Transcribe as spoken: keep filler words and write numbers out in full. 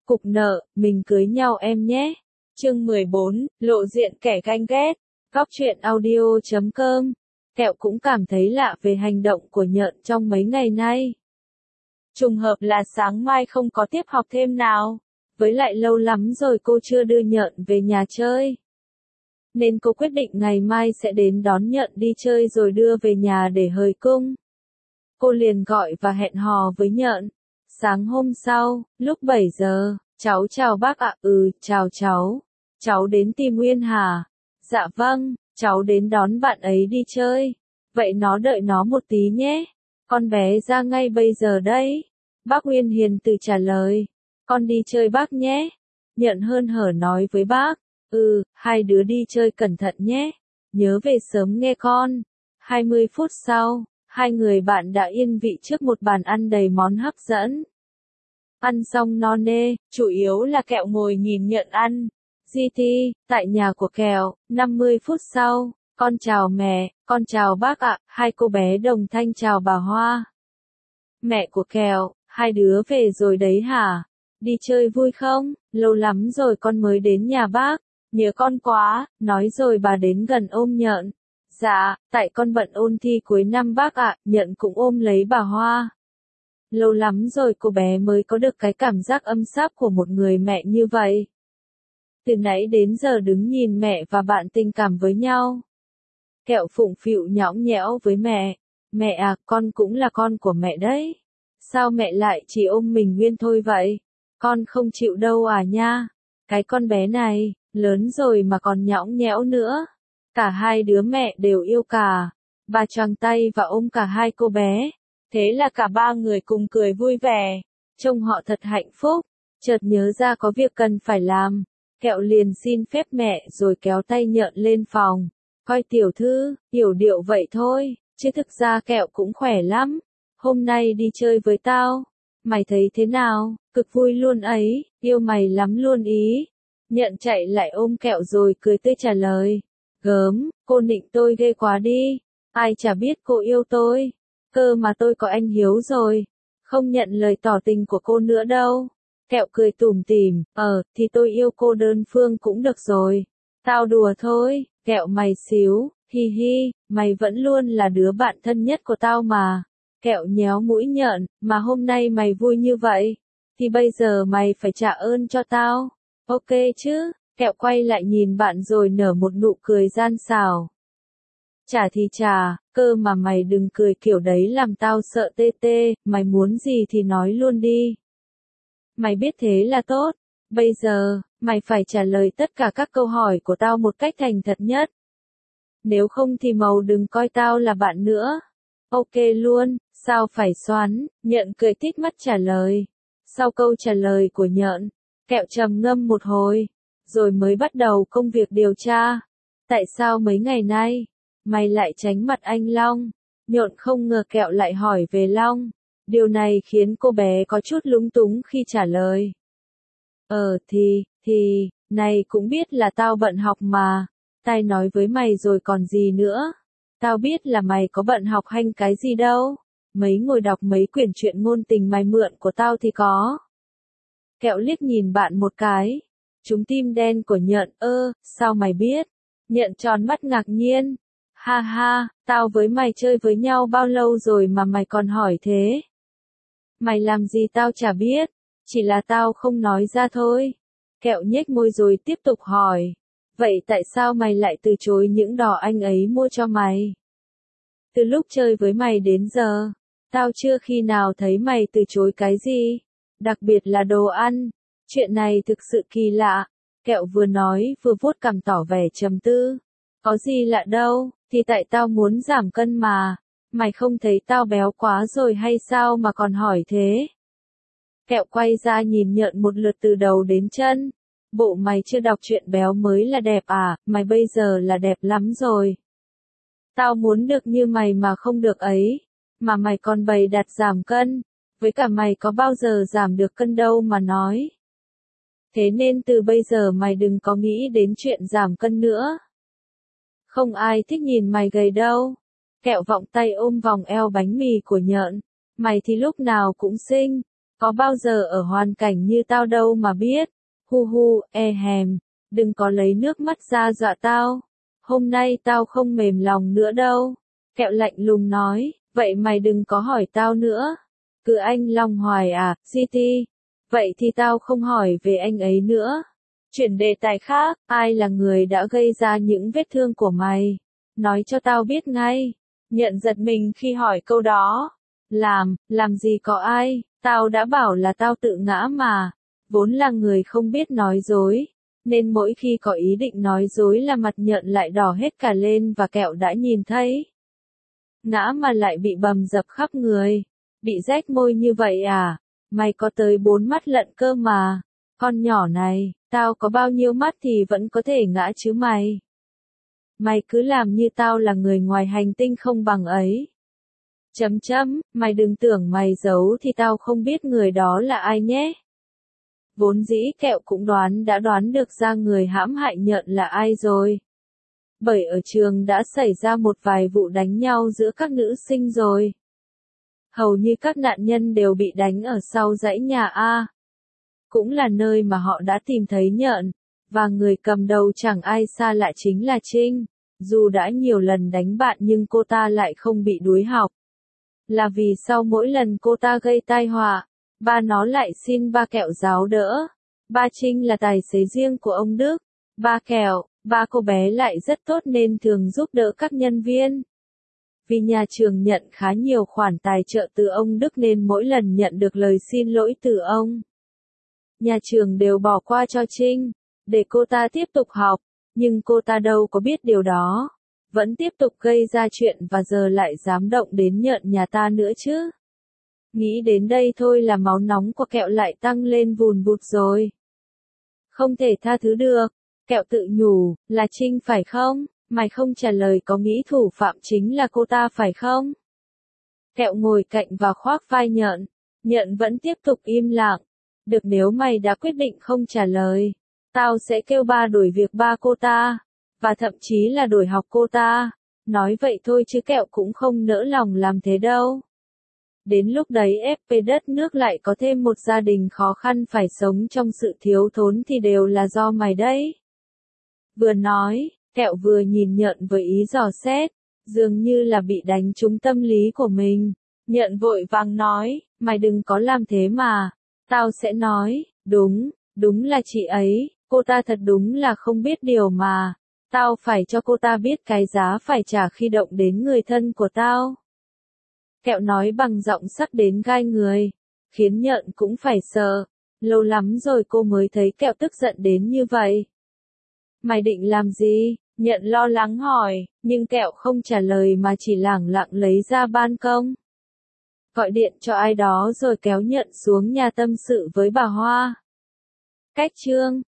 cục nợ, mình cưới nhau em nhé. Chương mười bốn, lộ diện kẻ ganh ghét. Góc truyện audio chấm com. Kẹo cũng cảm thấy lạ về hành động của Nhợn trong mấy ngày nay. Trùng hợp là sáng mai không có tiết học thêm nào. Với lại lâu lắm rồi cô chưa đưa Nhợn về nhà chơi. Nên cô quyết định ngày mai sẽ đến đón Nhợn đi chơi rồi đưa về nhà để hời cung. Cô liền gọi và hẹn hò với Nhợn. Sáng hôm sau, lúc bảy giờ, cháu chào bác ạ. Ừ, chào cháu. Cháu đến tìm Nguyên hả? Dạ vâng, cháu đến đón bạn ấy đi chơi. Vậy nó đợi nó một tí nhé. Con bé ra ngay bây giờ đấy. Bác Nguyên hiền từ trả lời. Con đi chơi bác nhé. Nhợn hớn hở nói với bác. Ừ, hai đứa đi chơi cẩn thận nhé. Nhớ về sớm nghe con. hai mươi phút sau, hai người bạn đã yên vị trước một bàn ăn đầy món hấp dẫn. Ăn xong no nê, chủ yếu là Kẹo ngồi nhìn Nhợn ăn. giê tê, tại nhà của Kẹo, năm mươi phút sau, con chào mẹ, con chào bác ạ, hai cô bé đồng thanh chào bà Hoa. Mẹ của Kẹo, hai đứa về rồi đấy hả? Đi chơi vui không? Lâu lắm rồi con mới đến nhà bác, nhớ con quá, nói rồi bà đến gần ôm Nhợn. Dạ, tại con bận ôn thi cuối năm bác ạ, Nhợn cũng ôm lấy bà Hoa. Lâu lắm rồi cô bé mới có được cái cảm giác âm sáp của một người mẹ như vậy. Từ nãy đến giờ đứng nhìn mẹ và bạn tình cảm với nhau. Kẹo phụng phịu nhõng nhẽo với mẹ. Mẹ à, con cũng là con của mẹ đấy. Sao mẹ lại chỉ ôm mình Nguyên thôi vậy? Con không chịu đâu à nha. Cái con bé này, lớn rồi mà còn nhõng nhẽo nữa. Cả hai đứa mẹ đều yêu cả. Bà choàng tay và ôm cả hai cô bé. Thế là cả ba người cùng cười vui vẻ. Trông họ thật hạnh phúc. Chợt nhớ ra có việc cần phải làm. Kẹo liền xin phép mẹ rồi kéo tay Nhợn lên phòng. Coi tiểu thư, yểu điệu vậy thôi, chứ thực ra Kẹo cũng khỏe lắm. Hôm nay đi chơi với tao. Mày thấy thế nào? Cực vui luôn ấy, yêu mày lắm luôn ý. Nhợn chạy lại ôm Kẹo rồi cười tươi trả lời. Gớm, cô nịnh tôi ghê quá đi. Ai chả biết cô yêu tôi. Cơ mà tôi có anh Hiếu rồi. Không nhận lời tỏ tình của cô nữa đâu. Kẹo cười tủm tỉm, ờ, thì tôi yêu cô đơn phương cũng được rồi. Tao đùa thôi, Kẹo mày xíu, hi hi, mày vẫn luôn là đứa bạn thân nhất của tao mà. Kẹo nhéo mũi Nhợn, mà hôm nay mày vui như vậy, thì bây giờ mày phải trả ơn cho tao. Ok chứ, Kẹo quay lại nhìn bạn rồi nở một nụ cười gian xảo. Trả thì trả, cơ mà mày đừng cười kiểu đấy làm tao sợ tê tê, mày muốn gì thì nói luôn đi. Mày biết thế là tốt. Bây giờ, mày phải trả lời tất cả các câu hỏi của tao một cách thành thật nhất. Nếu không thì màu đừng coi tao là bạn nữa. Ok luôn, sao phải xoắn, Nhợn cười tít mắt trả lời. Sau câu trả lời của Nhợn, Kẹo trầm ngâm một hồi, rồi mới bắt đầu công việc điều tra. Tại sao mấy ngày nay, mày lại tránh mặt anh Long? Nhợn không ngờ Kẹo lại hỏi về Long. Điều này khiến cô bé có chút lúng túng khi trả lời. Ờ thì, thì, này cũng biết là tao bận học mà. Tai nói với mày rồi còn gì nữa. Tao biết là mày có bận học hành cái gì đâu. Mấy ngồi đọc mấy quyển truyện ngôn tình mày mượn của tao thì có. Kẹo liếc nhìn bạn một cái. Trúng tim đen của Nhợn. Ơ, sao mày biết? Nhợn tròn mắt ngạc nhiên. Ha ha, tao với mày chơi với nhau bao lâu rồi mà mày còn hỏi thế? Mày làm gì tao chả biết, chỉ là tao không nói ra thôi. Kẹo nhếch môi rồi tiếp tục hỏi. Vậy tại sao mày lại từ chối những đò anh ấy mua cho mày? Từ lúc chơi với mày đến giờ, tao chưa khi nào thấy mày từ chối cái gì, đặc biệt là đồ ăn. Chuyện này thực sự kỳ lạ. Kẹo vừa nói vừa vuốt cằm tỏ vẻ trầm tư. Có gì lạ đâu, thì tại tao muốn giảm cân mà. Mày không thấy tao béo quá rồi hay sao mà còn hỏi thế? Kẹo quay ra nhìn Nhợn một lượt từ đầu đến chân. Bộ mày chưa đọc truyện béo mới là đẹp à, mày bây giờ là đẹp lắm rồi. Tao muốn được như mày mà không được ấy. Mà mày còn bày đặt giảm cân. Với cả mày có bao giờ giảm được cân đâu mà nói. Thế nên từ bây giờ mày đừng có nghĩ đến chuyện giảm cân nữa. Không ai thích nhìn mày gầy đâu. Kẹo vọng tay ôm vòng eo bánh mì của Nhợn. Mày thì lúc nào cũng xinh. Có bao giờ ở hoàn cảnh như tao đâu mà biết. Hu hu, e hèm, đừng có lấy nước mắt ra dọa tao. Hôm nay tao không mềm lòng nữa đâu. Kẹo lạnh lùng nói, vậy mày đừng có hỏi tao nữa. Cứ anh Long hoài à, giê tê. Vậy thì tao không hỏi về anh ấy nữa. Chuyển đề tài khác, ai là người đã gây ra những vết thương của mày? Nói cho tao biết ngay. Nhận giật mình khi hỏi câu đó. Làm, làm gì có ai, tao đã bảo là tao tự ngã mà. Vốn là người không biết nói dối. Nên mỗi khi có ý định nói dối là mặt Nhận lại đỏ hết cả lên và Kẹo đã nhìn thấy. Ngã mà lại bị bầm dập khắp người. Bị rách môi như vậy à? Mày có tới bốn mắt lận cơ mà. Con nhỏ này, tao có bao nhiêu mắt thì vẫn có thể ngã chứ mày. Mày cứ làm như tao là người ngoài hành tinh không bằng ấy. Chấm chấm, mày đừng tưởng mày giấu thì tao không biết người đó là ai nhé. Vốn dĩ Kẹo cũng đoán đã đoán được ra người hãm hại Nhận là ai rồi. Bởi ở trường đã xảy ra một vài vụ đánh nhau giữa các nữ sinh rồi. Hầu như các nạn nhân đều bị đánh ở sau dãy nhà A. Cũng là nơi mà họ đã tìm thấy Nhận, và người cầm đầu chẳng ai xa lạ chính là Trinh. Dù đã nhiều lần đánh bạn nhưng cô ta lại không bị đuối học. Là vì sau mỗi lần cô ta gây tai họa, ba nó lại xin ba Kẹo giáo đỡ. Ba Trinh là tài xế riêng của ông Đức. Ba Kẹo, ba cô bé lại rất tốt nên thường giúp đỡ các nhân viên. Vì nhà trường nhận khá nhiều khoản tài trợ từ ông Đức nên mỗi lần nhận được lời xin lỗi từ ông, nhà trường đều bỏ qua cho Trinh, để cô ta tiếp tục học. Nhưng cô ta đâu có biết điều đó. Vẫn tiếp tục gây ra chuyện và giờ lại dám động đến Nhận nhà ta nữa chứ. Nghĩ đến đây thôi là máu nóng của Kẹo lại tăng lên vùn vụt rồi. Không thể tha thứ được. Kẹo tự nhủ, là Trinh phải không? Mày không trả lời có nghĩ thủ phạm chính là cô ta phải không? Kẹo ngồi cạnh và khoác vai Nhận. Nhận vẫn tiếp tục im lặng. Được, nếu mày đã quyết định không trả lời, tao sẽ kêu ba đuổi việc ba cô ta. Và thậm chí là đuổi học cô ta. Nói vậy thôi chứ Kẹo cũng không nỡ lòng làm thế đâu. Đến lúc đấy ép pê đất nước lại có thêm một gia đình khó khăn phải sống trong sự thiếu thốn thì đều là do mày đấy. Vừa nói, Kẹo vừa nhìn Nhận với ý dò xét, dường như là bị đánh trúng tâm lý của mình. Nhận vội vàng nói, mày đừng có làm thế mà. Tao sẽ nói, đúng, đúng là chị ấy, cô ta thật đúng là không biết điều mà. Tao phải cho cô ta biết cái giá phải trả khi động đến người thân của tao. Kẹo nói bằng giọng sắc đến gai người, khiến Nhận cũng phải sợ. Lâu lắm rồi cô mới thấy Kẹo tức giận đến như vậy. Mày định làm gì? Nhận lo lắng hỏi, nhưng Kẹo không trả lời mà chỉ lẳng lặng lấy ra ban công. Gọi điện cho ai đó rồi kéo Nhận xuống nhà tâm sự với bà Hoa. Cách chương